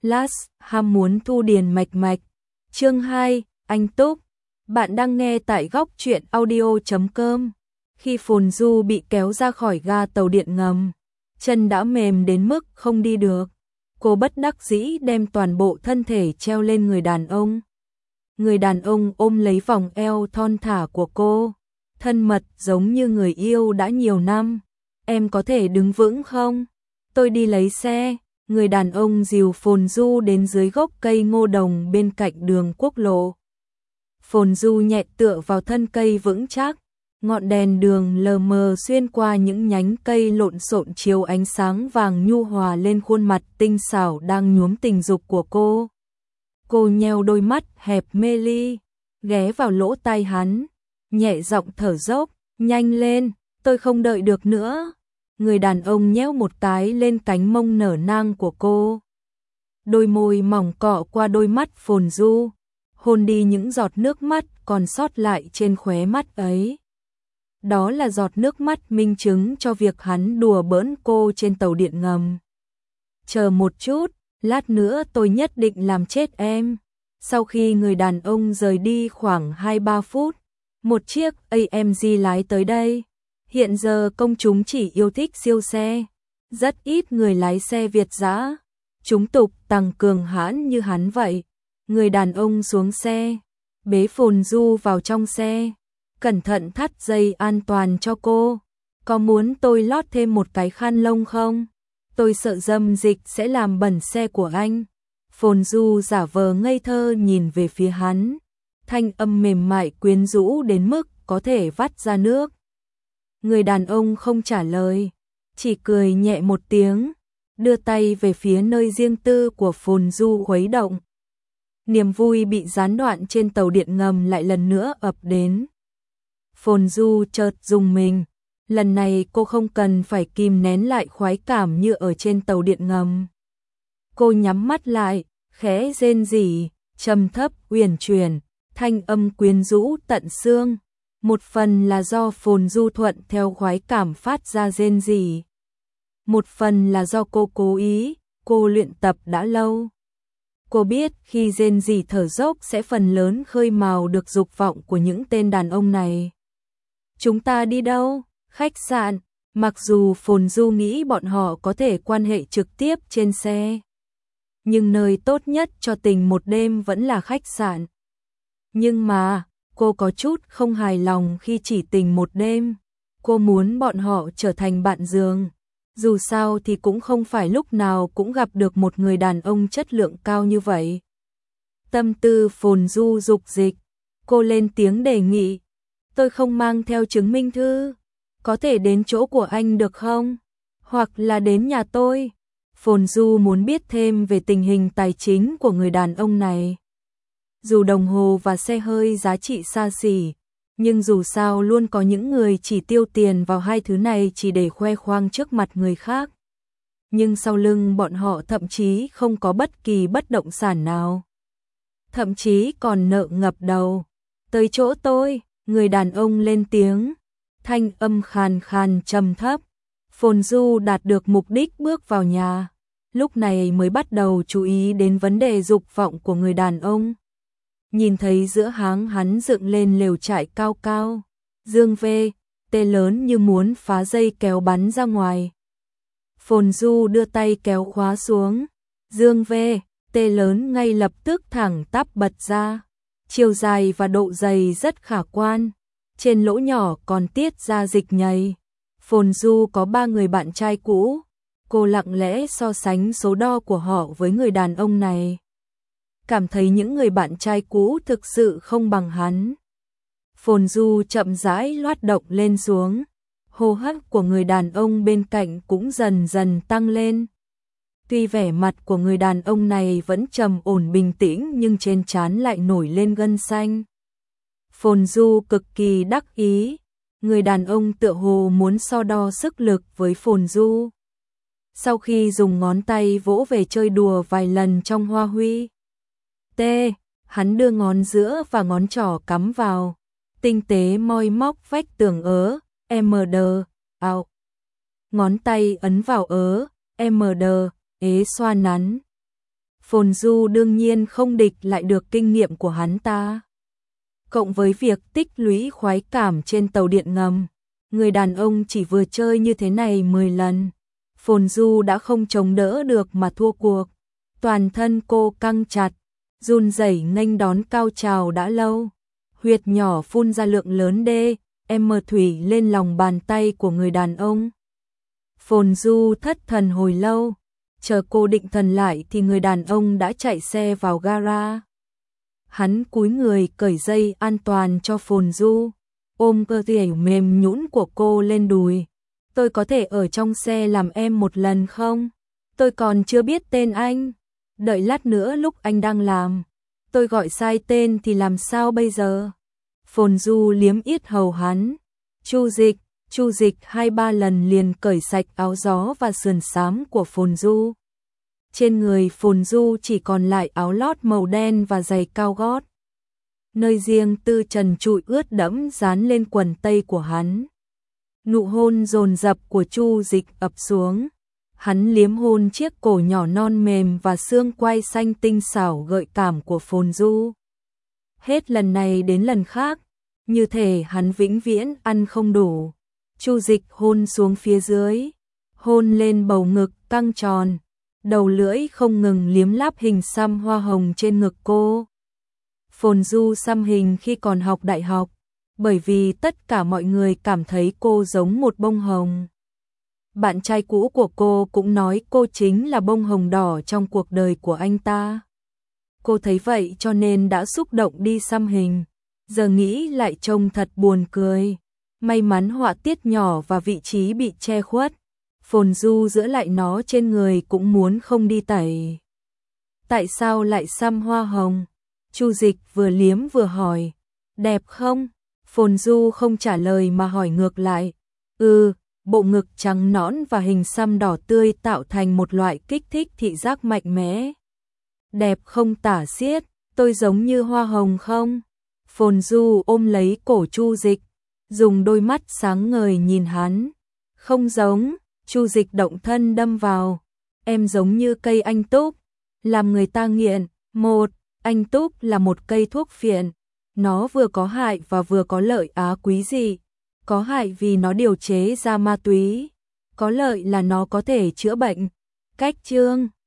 Last, ham muốn thu điền mạch mạch. Chương 2, anh Túc. Bạn đang nghe tại góc truyện audio.com. Khi Phồn Du bị kéo ra khỏi ga tàu điện ngầm, chân đã mềm đến mức không đi được. Cô bất đắc dĩ đem toàn bộ thân thể treo lên người đàn ông. Người đàn ông ôm lấy vòng eo thon thả của cô, thân mật giống như người yêu đã nhiều năm. Em có thể đứng vững không? Tôi đi lấy xe. Người đàn ông dìu Phồn Du đến dưới gốc cây ngô đồng bên cạnh đường quốc lộ. Phồn Du nhẹ tựa vào thân cây vững chắc, ngọn đèn đường lờ mờ xuyên qua những nhánh cây lộn xộn chiếu ánh sáng vàng nhu hòa lên khuôn mặt tinh xảo đang nhuốm tình dục của cô. Cô nheo đôi mắt hẹp mê ly, ghé vào lỗ tai hắn, nhẹ giọng thở dốc, nhanh lên, tôi không đợi được nữa. Người đàn ông nhéo một cái lên cánh mông nở nang của cô. Đôi môi mỏng cọ qua đôi mắt Phồn Du, hôn đi những giọt nước mắt còn sót lại trên khóe mắt ấy. Đó là giọt nước mắt minh chứng cho việc hắn đùa bỡn cô trên tàu điện ngầm. Chờ một chút, lát nữa tôi nhất định làm chết em. Sau khi người đàn ông rời đi khoảng 2-3 phút, một chiếc AMG lái tới đây. Hiện giờ công chúng chỉ yêu thích siêu xe, rất ít người lái xe Việt dã, chúng tục tăng cường hãn như hắn vậy. Người đàn ông xuống xe, bế Phồn Du vào trong xe, cẩn thận thắt dây an toàn cho cô. Có muốn tôi lót thêm một cái khăn lông không? Tôi sợ dâm dịch sẽ làm bẩn xe của anh. Phồn Du giả vờ ngây thơ nhìn về phía hắn, thanh âm mềm mại quyến rũ đến mức có thể vắt ra nước. Người đàn ông không trả lời, chỉ cười nhẹ một tiếng, đưa tay về phía nơi riêng tư của Phồn Du khuấy động. Niềm vui bị gián đoạn trên tàu điện ngầm lại lần nữa ập đến. Phồn Du chợt rùng mình, lần này cô không cần phải kìm nén lại khoái cảm như ở trên tàu điện ngầm. Cô nhắm mắt lại, khẽ rên rỉ, trầm thấp uyển chuyển, thanh âm quyến rũ tận xương. Một phần là do Phồn Du thuận theo khoái cảm phát ra rên rỉ. Một phần là do cô cố ý, cô luyện tập đã lâu. Cô biết khi rên rỉ thở dốc sẽ phần lớn khơi mào được dục vọng của những tên đàn ông này. Chúng ta đi đâu? Khách sạn. Mặc dù Phồn Du nghĩ bọn họ có thể quan hệ trực tiếp trên xe, nhưng nơi tốt nhất cho tình một đêm vẫn là khách sạn. Nhưng mà cô có chút không hài lòng khi chỉ tình một đêm. Cô muốn bọn họ trở thành bạn giường. Dù sao thì cũng không phải lúc nào cũng gặp được một người đàn ông chất lượng cao như vậy. Tâm tư Phồn Du dục dịch. Cô lên tiếng đề nghị. Tôi không mang theo chứng minh thư. Có thể đến chỗ của anh được không? Hoặc là đến nhà tôi. Phồn Du muốn biết thêm về tình hình tài chính của người đàn ông này. Dù đồng hồ và xe hơi giá trị xa xỉ, nhưng dù sao luôn có những người chỉ tiêu tiền vào hai thứ này chỉ để khoe khoang trước mặt người khác. Nhưng sau lưng bọn họ thậm chí không có bất kỳ bất động sản nào. Thậm chí còn nợ ngập đầu. Tới chỗ tôi, người đàn ông lên tiếng, thanh âm khàn khàn trầm thấp. Phồn Du đạt được mục đích bước vào nhà, lúc này mới bắt đầu chú ý đến vấn đề dục vọng của người đàn ông. Nhìn thấy giữa háng hắn dựng lên lều trại cao cao, dương vê, tê lớn như muốn phá dây kéo bắn ra ngoài. Phồn Du đưa tay kéo khóa xuống, dương vê, tê lớn ngay lập tức thẳng tắp bật ra. Chiều dài và độ dày rất khả quan, trên lỗ nhỏ còn tiết ra dịch nhầy. Phồn Du có 3 người bạn trai cũ, cô lặng lẽ so sánh số đo của họ với người đàn ông này. Cảm thấy những người bạn trai cũ thực sự không bằng hắn. Phồn Du chậm rãi loát động lên xuống, hô hấp của người đàn ông bên cạnh cũng dần dần tăng lên. Tuy vẻ mặt của người đàn ông này vẫn trầm ổn bình tĩnh nhưng trên trán lại nổi lên gân xanh. Phồn Du cực kỳ đắc ý, người đàn ông tựa hồ muốn so đo sức lực với Phồn Du. Sau khi dùng ngón tay vỗ về chơi đùa vài lần trong hoa huy, hắn đưa ngón giữa và ngón trỏ cắm vào, tinh tế moi móc vách tường MD, ngón tay ấn vào MD, ế xoa nắn. Phồn Du đương nhiên không địch lại được kinh nghiệm của hắn ta. Cộng với việc tích lũy khoái cảm trên tàu điện ngầm, người đàn ông chỉ vừa chơi như thế này 10 lần. Phồn Du đã không chống đỡ được mà thua cuộc. Toàn thân cô căng chặt, run rẩy nghênh đón cao trào đã lâu. Huyệt nhỏ phun ra lượng lớn m thủy lên lòng bàn tay của người đàn ông. Phồn Du thất thần hồi lâu, chờ cô định thần lại thì người đàn ông đã chạy xe vào gara. Hắn cúi người cởi dây an toàn cho Phồn Du, ôm cơ thể mềm nhũn của cô lên đùi. Tôi có thể ở trong xe làm em một lần không? Tôi còn chưa biết tên anh. Đợi lát nữa lúc anh đang làm, tôi gọi sai tên thì làm sao bây giờ? Phồn Du liếm yết hầu hắn. Chu Dịch 2-3 lần liền cởi sạch áo gió và sườn xám của Phồn Du. Trên người Phồn Du chỉ còn lại áo lót màu đen và giày cao gót. Nơi riêng tư trần trụi ướt đẫm dán lên quần tây của hắn. Nụ hôn dồn dập của Chu Dịch ập xuống. Hắn liếm hôn chiếc cổ nhỏ non mềm và xương quai xanh tinh xảo gợi cảm của Phồn Du. Hết lần này đến lần khác, như thể hắn vĩnh viễn ăn không đủ. Chu Dịch hôn xuống phía dưới, hôn lên bầu ngực căng tròn, đầu lưỡi không ngừng liếm láp hình xăm hoa hồng trên ngực cô. Phồn Du xăm hình khi còn học đại học, bởi vì tất cả mọi người cảm thấy cô giống một bông hồng. Bạn trai cũ của cô cũng nói cô chính là bông hồng đỏ trong cuộc đời của anh ta. Cô thấy vậy cho nên đã xúc động đi xăm hình, giờ nghĩ lại trông thật buồn cười. May mắn họa tiết nhỏ và vị trí bị che khuất, Phồn Du giữ lại nó trên người cũng muốn không đi tẩy. Tại sao lại xăm hoa hồng? Chu Dịch vừa liếm vừa hỏi. Đẹp không? Phồn Du không trả lời mà hỏi ngược lại. Bộ ngực trắng nõn và hình xăm đỏ tươi tạo thành một loại kích thích thị giác mạnh mẽ. Đẹp không tả xiết, tôi giống như hoa hồng không? Phồn Du ôm lấy cổ Chu Dịch, dùng đôi mắt sáng ngời nhìn hắn. Không giống. Chu Dịch động thân đâm vào. Em giống như cây anh túc, làm người ta nghiện. Anh túc là một cây thuốc phiện. Nó vừa có hại và vừa có lợi quý dị. Có hại vì nó điều chế ra ma túy, có lợi là nó có thể chữa bệnh. Cách chương